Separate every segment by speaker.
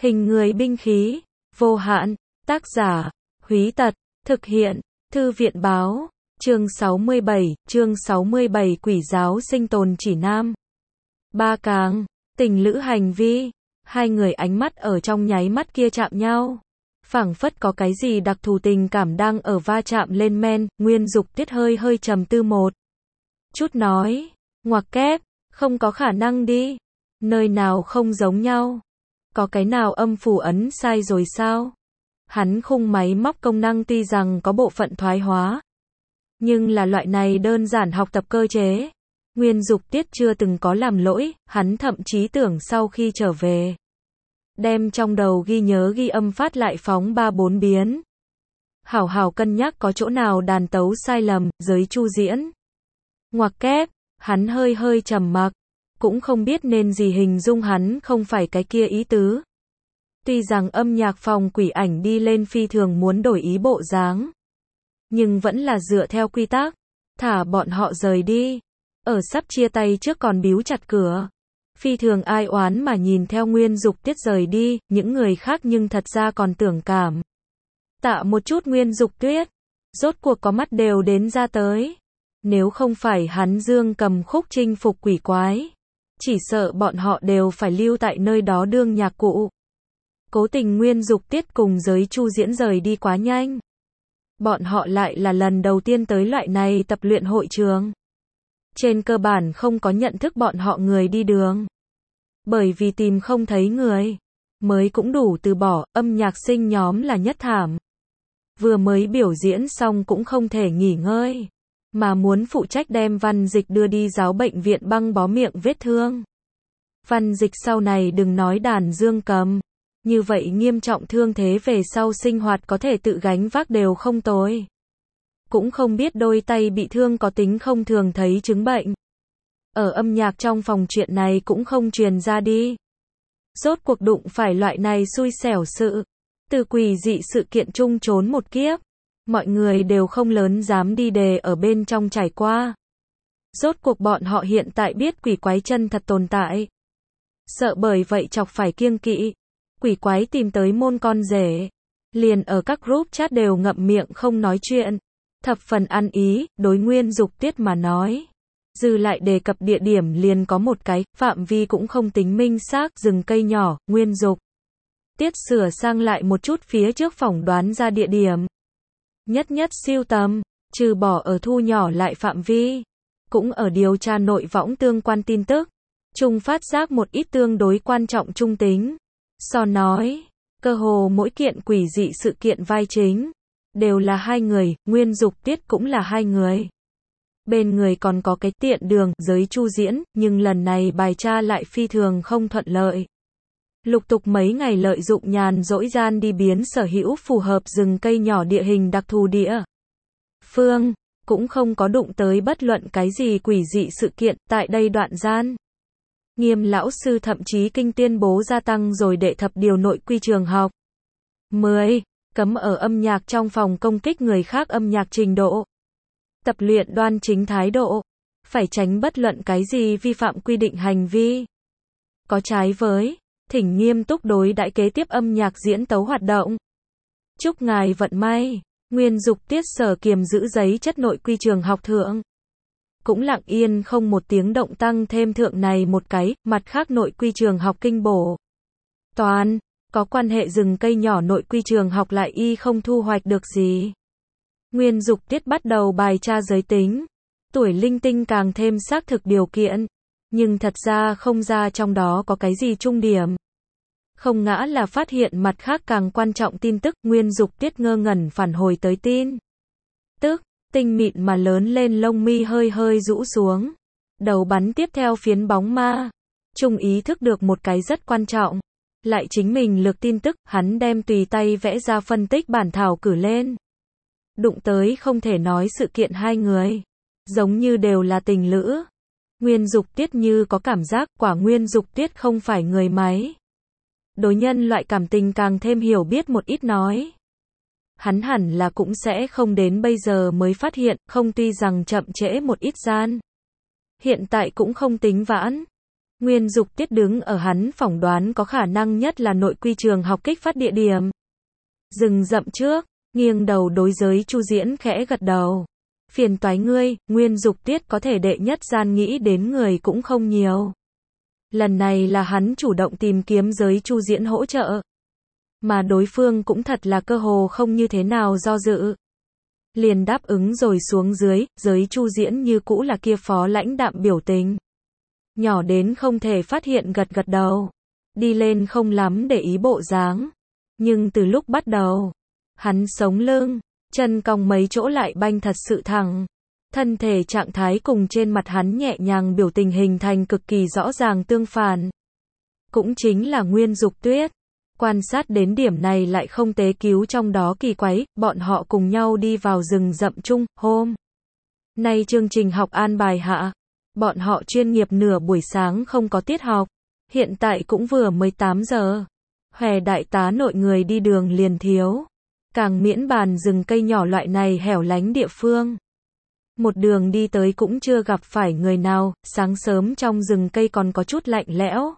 Speaker 1: Hình người binh khí, vô hạn, tác giả, Húy Tật, thực hiện, Thư viện báo, chương 67 Quỷ giáo sinh tồn chỉ nam. Ba Càng, tình lữ hành vi, hai người ánh mắt ở trong nháy mắt kia chạm nhau. Phảng phất có cái gì đặc thù tình cảm đang ở va chạm lên men, Nguyên Dục Tiết hơi trầm tư một chút nói, ngoặc kép, không có khả năng đi, nơi nào không giống nhau, có cái nào âm phủ ấn sai rồi sao? Hắn khung máy móc công năng tuy rằng có bộ phận thoái hóa, nhưng là loại này đơn giản học tập cơ chế. Nguyên Dục Tiết chưa từng có làm lỗi, hắn thậm chí tưởng sau khi trở về, đem trong đầu ghi nhớ ghi âm phát lại phóng 3-4 biến. Hảo hảo cân nhắc có chỗ nào đàn tấu sai lầm, giới chu diễn. Ngoặc kép, hắn hơi trầm mặc, cũng không biết nên gì hình dung hắn không phải cái kia ý tứ. Tuy rằng âm nhạc phòng quỷ ảnh đi lên phi thường muốn đổi ý bộ dáng, nhưng vẫn là dựa theo quy tắc, thả bọn họ rời đi. Ở sắp chia tay trước còn bíu chặt cửa. Phi thường ai oán mà nhìn theo Nguyên Dục Tiết rời đi, những người khác nhưng thật ra còn tưởng cảm tạ một chút Nguyên Dục Tuyết. Rốt cuộc có mắt đều đến ra tới. Nếu không phải hắn dương cầm khúc chinh phục quỷ quái, chỉ sợ bọn họ đều phải lưu tại nơi đó đương nhạc cụ. Cố tình Nguyên Dục Tiết cùng giới chu diễn rời đi quá nhanh. Bọn họ lại là lần đầu tiên tới loại này tập luyện hội trường. Trên cơ bản không có nhận thức bọn họ người đi đường. Bởi vì tìm không thấy người, mới cũng đủ từ bỏ, âm nhạc sinh nhóm là nhất thảm. Vừa mới biểu diễn xong cũng không thể nghỉ ngơi, mà muốn phụ trách đem Văn Dịch đưa đi giáo bệnh viện băng bó miệng vết thương. Văn Dịch sau này đừng nói đàn dương cầm, như vậy nghiêm trọng thương thế về sau sinh hoạt có thể tự gánh vác đều không tồi. Cũng không biết đôi tay bị thương có tính không thường thấy chứng bệnh. Ở âm nhạc trong phòng chuyện này cũng không truyền ra đi. Rốt cuộc đụng phải loại này xui xẻo sự. Từ quỷ dị sự kiện chung trốn một kiếp. Mọi người đều không lớn dám đi đề ở bên trong trải qua. Rốt cuộc bọn họ hiện tại biết quỷ quái chân thật tồn tại. Sợ bởi vậy chọc phải kiêng kỵ. Quỷ quái tìm tới môn con rể. Liền ở các group chat đều ngậm miệng không nói chuyện. Thập phần ăn ý, đối Nguyên Dục Tiết mà nói. Dư lại đề cập địa điểm liền có một cái, phạm vi cũng không tính minh xác, rừng cây nhỏ, Nguyên Dục Tiết sửa sang lại một chút phía trước phỏng đoán ra địa điểm. Nhất siêu tầm, trừ bỏ ở thu nhỏ lại phạm vi, cũng ở điều tra nội võng tương quan tin tức. Trung phát giác một ít tương đối quan trọng trung tính. So nói, cơ hồ mỗi kiện quỷ dị sự kiện vai chính đều là hai người, Nguyên Dục Tiết cũng là hai người. Bên người còn có cái tiện đường, giới chu diễn, nhưng lần này bài tra lại phi thường không thuận lợi. Lục tục mấy ngày lợi dụng nhàn rỗi gian đi biến sở hữu phù hợp rừng cây nhỏ địa hình đặc thù địa phương, cũng không có đụng tới bất luận cái gì quỷ dị sự kiện, tại đây đoạn gian. Nghiêm lão sư thậm chí kinh tuyên bố gia tăng rồi đệ thập điều nội quy trường học. 10. Cấm ở âm nhạc trong phòng công kích người khác âm nhạc trình độ. Tập luyện đoan chính thái độ. Phải tránh bất luận cái gì vi phạm quy định hành vi. Có trái với, thỉnh nghiêm túc đối đãi kế tiếp âm nhạc diễn tấu hoạt động. Chúc ngài vận may. Nguyên Dục Tiết sở kiềm giữ giấy chất nội quy trường học thượng. Cũng lặng yên không một tiếng động tăng thêm thượng này một cái, mặt khác nội quy trường học kinh bổ. Toàn, có quan hệ rừng cây nhỏ nội quy trường học lại y không thu hoạch được gì. Nguyên Dục Tiết bắt đầu bài tra giới tính. Tuổi linh tinh càng thêm xác thực điều kiện. Nhưng thật ra không ra trong đó có cái gì trung điểm. Không ngã là phát hiện mặt khác càng quan trọng tin tức. Nguyên Dục Tiết ngơ ngẩn phản hồi tới tin tức. Tinh mịn mà lớn lên lông mi hơi rũ xuống. Đầu bắn tiếp theo phiến bóng ma. Trung ý thức được một cái rất quan trọng. Lại chính mình lược tin tức, hắn đem tùy tay vẽ ra phân tích bản thảo cử lên. Đụng tới không thể nói sự kiện hai người. Giống như đều là tình lữ. Nguyên Dục Tiết như có cảm giác, quả Nguyên Dục Tiết không phải người máy. Đối nhân loại cảm tình càng thêm hiểu biết một ít nói. Hắn hẳn là cũng sẽ không đến bây giờ mới phát hiện, không tuy rằng chậm trễ một ít gian. Hiện tại cũng không tính vãn. Nguyên Dục Tiết đứng ở hắn phỏng đoán có khả năng nhất là nội quy trường học kích phát địa điểm. Rừng rậm trước, nghiêng đầu đối Giới Chu Diễn khẽ gật đầu. Phiền toái ngươi, Nguyên Dục Tiết có thể đệ nhất gian nghĩ đến người cũng không nhiều. Lần này là hắn chủ động tìm kiếm Giới Chu Diễn hỗ trợ. Mà đối phương cũng thật là cơ hồ không như thế nào do dự. Liền đáp ứng rồi xuống dưới, Giới Chu Diễn như cũ là kia phó lãnh đạm biểu tình. Nhỏ đến không thể phát hiện gật gật đầu. Đi lên không lắm để ý bộ dáng. Nhưng từ lúc bắt đầu, hắn sống lưng, chân cong mấy chỗ lại banh thật sự thẳng. Thân thể trạng thái cùng trên mặt hắn nhẹ nhàng biểu tình hình thành cực kỳ rõ ràng tương phản. Cũng chính là Nguyên Dục Tuyết. Quan sát đến điểm này lại không tế cứu trong đó kỳ quái, bọn họ cùng nhau đi vào rừng rậm chung, hôm nay chương trình học an bài hạ. Bọn họ chuyên nghiệp nửa buổi sáng không có tiết học. Hiện tại cũng vừa 18 giờ. Hòe đại tá nội người đi đường liền thiếu. Càng miễn bàn rừng cây nhỏ loại này hẻo lánh địa phương. Một đường đi tới cũng chưa gặp phải người nào, sáng sớm trong rừng cây còn có chút lạnh lẽo.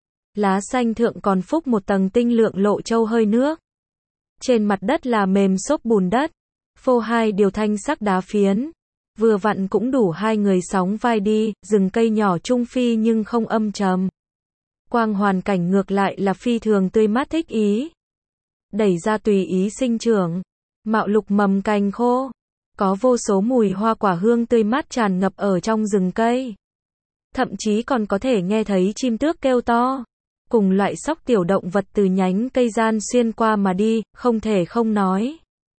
Speaker 1: Lá xanh thượng còn phúc một tầng tinh lượng lộ châu hơi nước. Trên mặt đất là mềm xốp bùn đất. Phô hai điều thanh sắc đá phiến. Vừa vặn cũng đủ hai người sóng vai đi, rừng cây nhỏ trung phi nhưng không âm trầm. Quang hoàn cảnh ngược lại là phi thường tươi mát thích ý. Đẩy ra tùy ý sinh trưởng. Mạo lục mầm cành khô. Có vô số mùi hoa quả hương tươi mát tràn ngập ở trong rừng cây. Thậm chí còn có thể nghe thấy chim tước kêu to. Cùng loại sóc tiểu động vật từ nhánh cây gian xuyên qua mà đi, không thể không nói.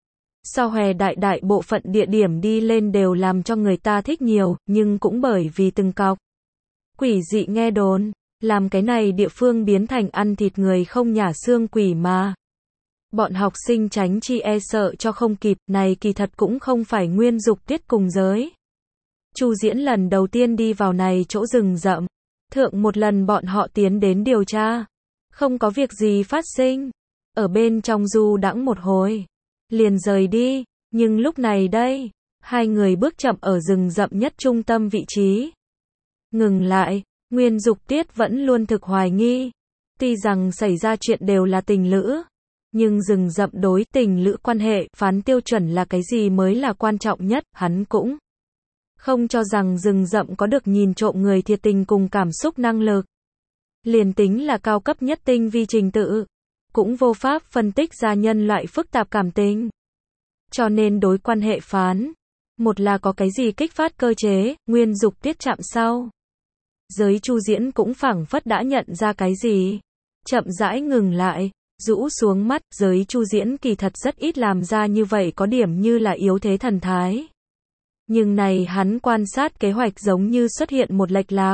Speaker 1: So hòe đại bộ phận địa điểm đi lên đều làm cho người ta thích nhiều, nhưng cũng bởi vì từng cọc quỷ dị nghe đồn, làm cái này địa phương biến thành ăn thịt người không nhả xương quỷ mà. Bọn học sinh tránh chi e sợ cho không kịp, này kỳ thật cũng không phải Nguyên Dục Tiết cùng Giới Chu Diễn lần đầu tiên đi vào này chỗ rừng rậm. Thượng một lần bọn họ tiến đến điều tra. Không có việc gì phát sinh. Ở bên trong du đãng một hồi. Liền rời đi. Nhưng lúc này đây, hai người bước chậm ở rừng rậm nhất trung tâm vị trí. Ngừng lại, Nguyên Dục Tiết vẫn luôn thực hoài nghi. Tuy rằng xảy ra chuyện đều là tình lữ. Nhưng rừng rậm đối tình lữ quan hệ phán tiêu chuẩn là cái gì mới là quan trọng nhất, hắn cũng không cho rằng rừng rậm có được nhìn trộm người thiệt tình cùng cảm xúc năng lực. Liền tính là cao cấp nhất tinh vi trình tự, cũng vô pháp phân tích ra nhân loại phức tạp cảm tình. Cho nên đối quan hệ phán, một là có cái gì kích phát cơ chế, Nguyên Dục Tiết chạm sau. Giới Chu Diễn cũng phảng phất đã nhận ra cái gì. Chậm rãi ngừng lại, rũ xuống mắt, Giới Chu Diễn kỳ thật rất ít làm ra như vậy có điểm như là yếu thế thần thái. Nhưng này hắn quan sát kế hoạch giống như xuất hiện một lệch lạc.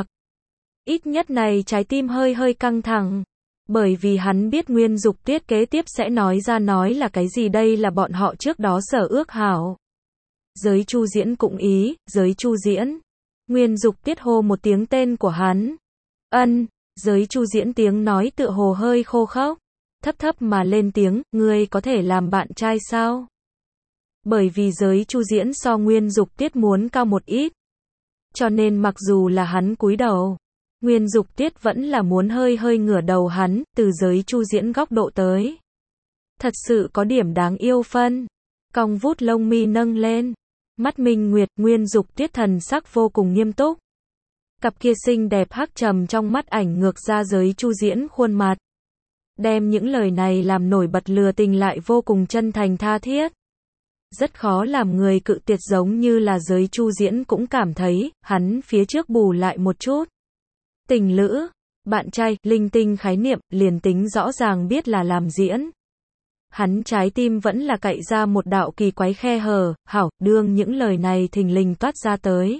Speaker 1: Ít nhất này trái tim hơi căng thẳng. Bởi vì hắn biết Nguyên Dục Tiết kế tiếp sẽ nói là cái gì, đây là bọn họ trước đó sở ước hảo. Giới Chu Diễn cũng ý, Giới Chu Diễn. Nguyên Dục Tiết hô một tiếng tên của hắn. Ân, Giới Chu Diễn tiếng nói tựa hồ hơi khô khốc. Thấp mà lên tiếng, ngươi có thể làm bạn trai sao? Bởi vì Giới Chu Diễn so Nguyên Dục Tiết muốn cao một ít. Cho nên mặc dù là hắn cúi đầu, Nguyên Dục Tiết vẫn là muốn hơi ngửa đầu hắn, từ Giới Chu Diễn góc độ tới. Thật sự có điểm đáng yêu phân. Cong vút lông mi nâng lên. Mắt minh nguyệt, Nguyên Dục Tiết thần sắc vô cùng nghiêm túc. Cặp kia xinh đẹp hắc trầm trong mắt ảnh ngược ra Giới Chu Diễn khuôn mặt. Đem những lời này làm nổi bật lừa tình lại vô cùng chân thành tha thiết. Rất khó làm người cự tuyệt, giống như là Giới Chu Diễn cũng cảm thấy, hắn phía trước bù lại một chút. Tình lữ, bạn trai, linh tinh khái niệm, liền tính rõ ràng biết là làm diễn. Hắn trái tim vẫn là cạy ra một đạo kỳ quái khe hở, hảo, đương những lời này thình lình toát ra tới.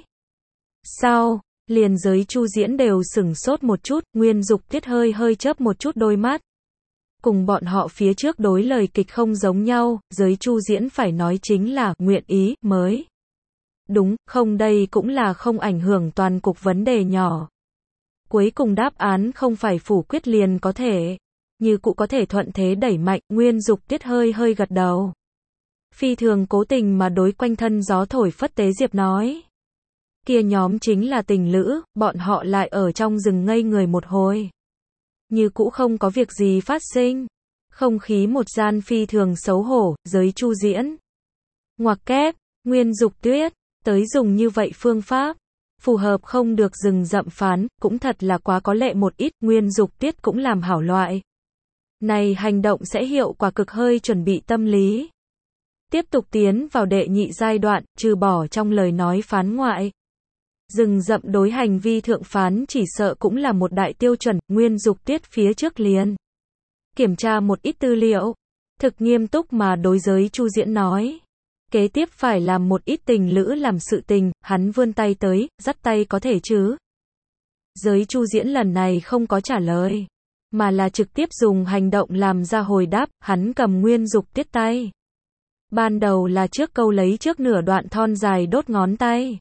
Speaker 1: Sau, liền Giới Chu Diễn đều sửng sốt một chút, Nguyên Dục Tiết hơi chớp một chút đôi mắt. Cùng bọn họ phía trước đối lời kịch không giống nhau, Giới Chu Diễn phải nói chính là nguyện ý mới. Đúng, không, đây cũng là không ảnh hưởng toàn cục vấn đề nhỏ. Cuối cùng đáp án không phải phủ quyết liền có thể, như cụ có thể thuận thế đẩy mạnh, Nguyên Dục Tiết hơi gật đầu. Phi thường cố tình mà đối quanh thân gió thổi phất tế diệp nói. Kia nhóm chính là tình lữ, bọn họ lại ở trong rừng ngây người một hồi. Như cũ không có việc gì phát sinh. Không khí một gian phi thường xấu hổ, giới Chu Diễn. Ngoặc kép, Nguyên Dục Tuyết, tới dùng như vậy phương pháp. Phù hợp không được rừng rậm phán, cũng thật là quá có lệ một ít, Nguyên Dục Tuyết cũng làm hảo loại. Này hành động sẽ hiệu quả cực hơi chuẩn bị tâm lý. Tiếp tục tiến vào đệ nhị giai đoạn, trừ bỏ trong lời nói phán ngoại. Rừng rậm đối hành vi thượng phán chỉ sợ cũng là một đại tiêu chuẩn, Nguyên Dục Tuyết phía trước liền. Kiểm tra một ít tư liệu, thực nghiêm túc mà đối giới Chu Diễn nói. Kế tiếp phải làm một ít tình lữ làm sự tình, hắn vươn tay tới, dắt tay có thể chứ. Giới Chu Diễn lần này không có trả lời, mà là trực tiếp dùng hành động làm ra hồi đáp, hắn cầm Nguyên Dục Tuyết tay. Ban đầu là trước câu lấy trước nửa đoạn thon dài đốt ngón tay.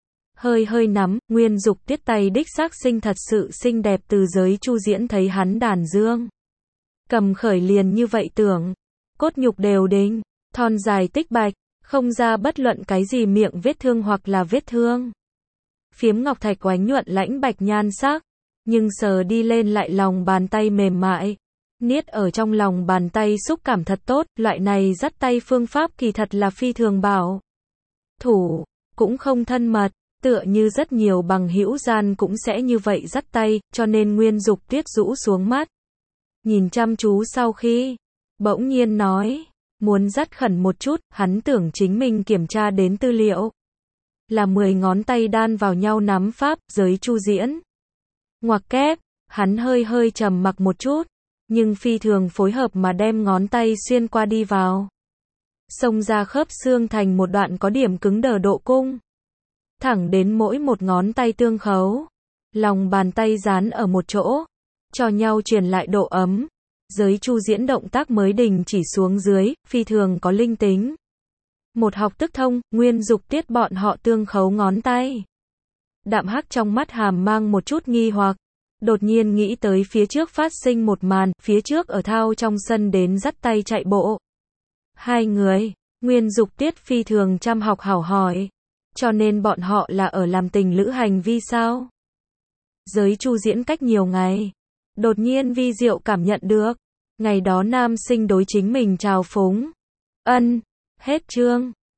Speaker 1: Hơi nắm, Nguyên Dục Tuyết tay đích xác sinh thật sự xinh đẹp từ giới Chu Diễn thấy hắn đàn dương. Cầm khởi liền như vậy tưởng, cốt nhục đều đính, thon dài tích bạch, không ra bất luận cái gì miệng vết thương hoặc là vết thương. Phiếm ngọc thạch oánh nhuận lãnh bạch nhan sắc, nhưng sờ đi lên lại lòng bàn tay mềm mại. Niết ở trong lòng bàn tay xúc cảm thật tốt, loại này dắt tay phương pháp kỳ thật là phi thường bảo thủ, cũng không thân mật, tựa như rất nhiều bằng hữu gian cũng sẽ như vậy dắt tay, cho nên Nguyên Dục Tuyết rũ xuống mắt. Nhìn chăm chú sau khi, bỗng nhiên nói, muốn dắt khẩn một chút, hắn tưởng chính mình kiểm tra đến tư liệu. Là 10 ngón tay đan vào nhau nắm pháp, giới Chu Diễn. Ngoặc kép, hắn hơi trầm mặc một chút, nhưng phi thường phối hợp mà đem ngón tay xuyên qua đi vào. Xông ra khớp xương thành một đoạn có điểm cứng đờ độ cung. Thẳng đến mỗi một ngón tay tương khấu. Lòng bàn tay dán ở một chỗ, cho nhau truyền lại độ ấm. Giới Chu Diễn động tác mới đình chỉ xuống dưới, phi thường có linh tính. Một học tức thông, Nguyên Dục Tuyết bọn họ tương khấu ngón tay. Đạm hắc trong mắt hàm mang một chút nghi hoặc. Đột nhiên nghĩ tới phía trước phát sinh một màn, phía trước ở thao trong sân đến dắt tay chạy bộ. Hai người, Nguyên Dục Tuyết phi thường chăm học hảo hỏi. Cho nên bọn họ là ở làm tình lữ hành vi sao? Giới Chu Diễn cách nhiều ngày. Đột nhiên vi diệu cảm nhận được. Ngày đó nam sinh đối chính mình trào phúng. Ân, hết chương.